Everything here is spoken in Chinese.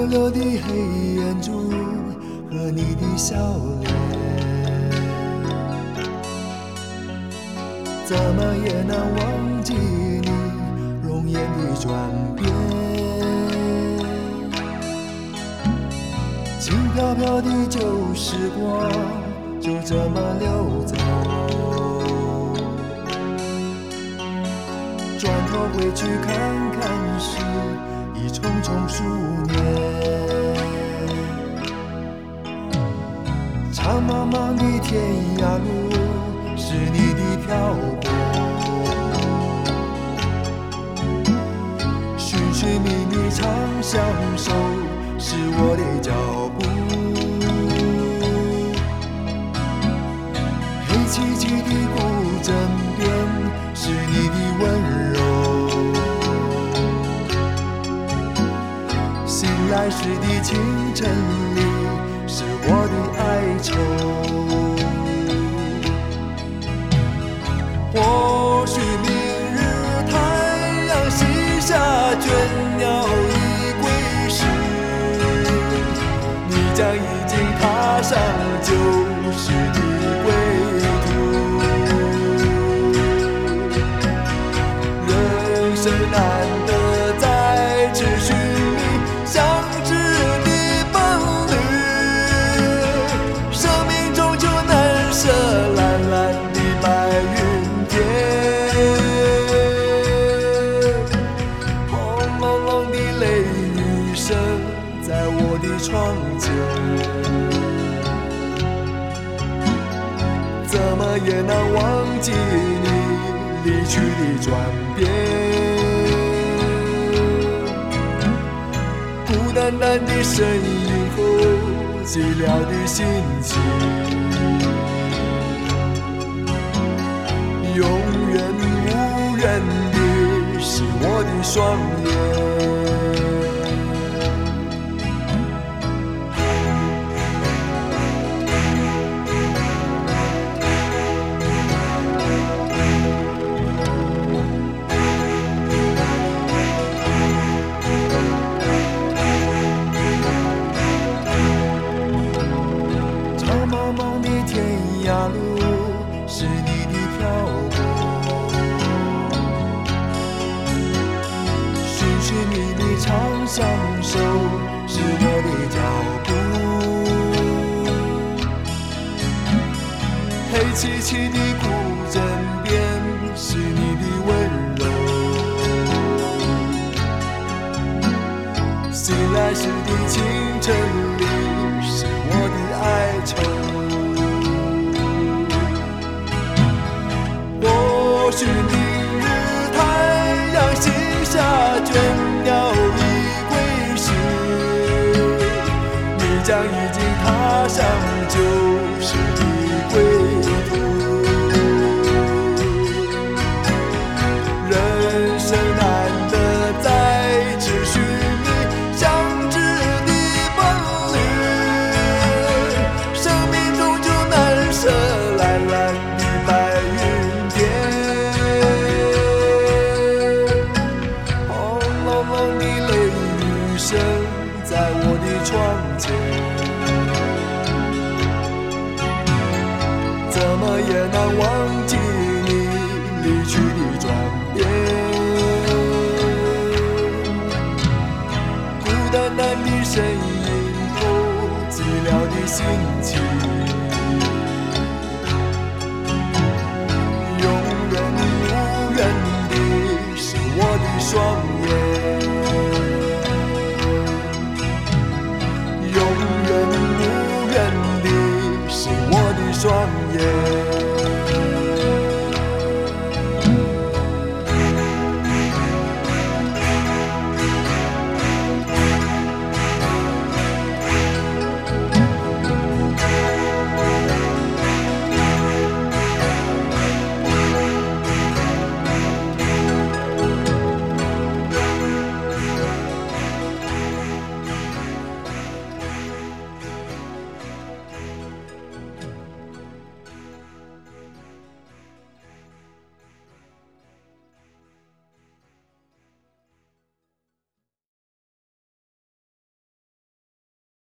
溜的黑眼珠和你的笑脸，怎么也难忘记你容颜的转变。轻飘飘的旧时光就这么溜走，转头回去看看时，已匆匆数年。长茫茫的天涯路是你的漂泊，寻寻觅觅长相守是我的脚步。黑漆漆的古镇边是你的温柔，醒来时的清晨里是我的哀愁。或许明日太阳西下，倦鸟已归时，你将已经踏上旧时的归途。人生难得再次寻觅相知的伴侣，生命终究难舍蓝蓝的白云天。轰隆隆的雷雨声在我的窗前，怎么也难忘记你离去的转变。孤单单的身影后寂寥的心情，永远无人的是我的双眼。是你的漂泊，寻寻觅觅长相守是我的脚步。黑漆漆的古镇边是你的温柔，醒来时的清晨里是我的哀愁。或许明日太阳西下，倦鸟已归时，你将已经踏上旧时的归途。人生难得再次寻觅相知的伴侣，生命终究难舍蓝蓝的白云天。在我的窗前，怎么也难忘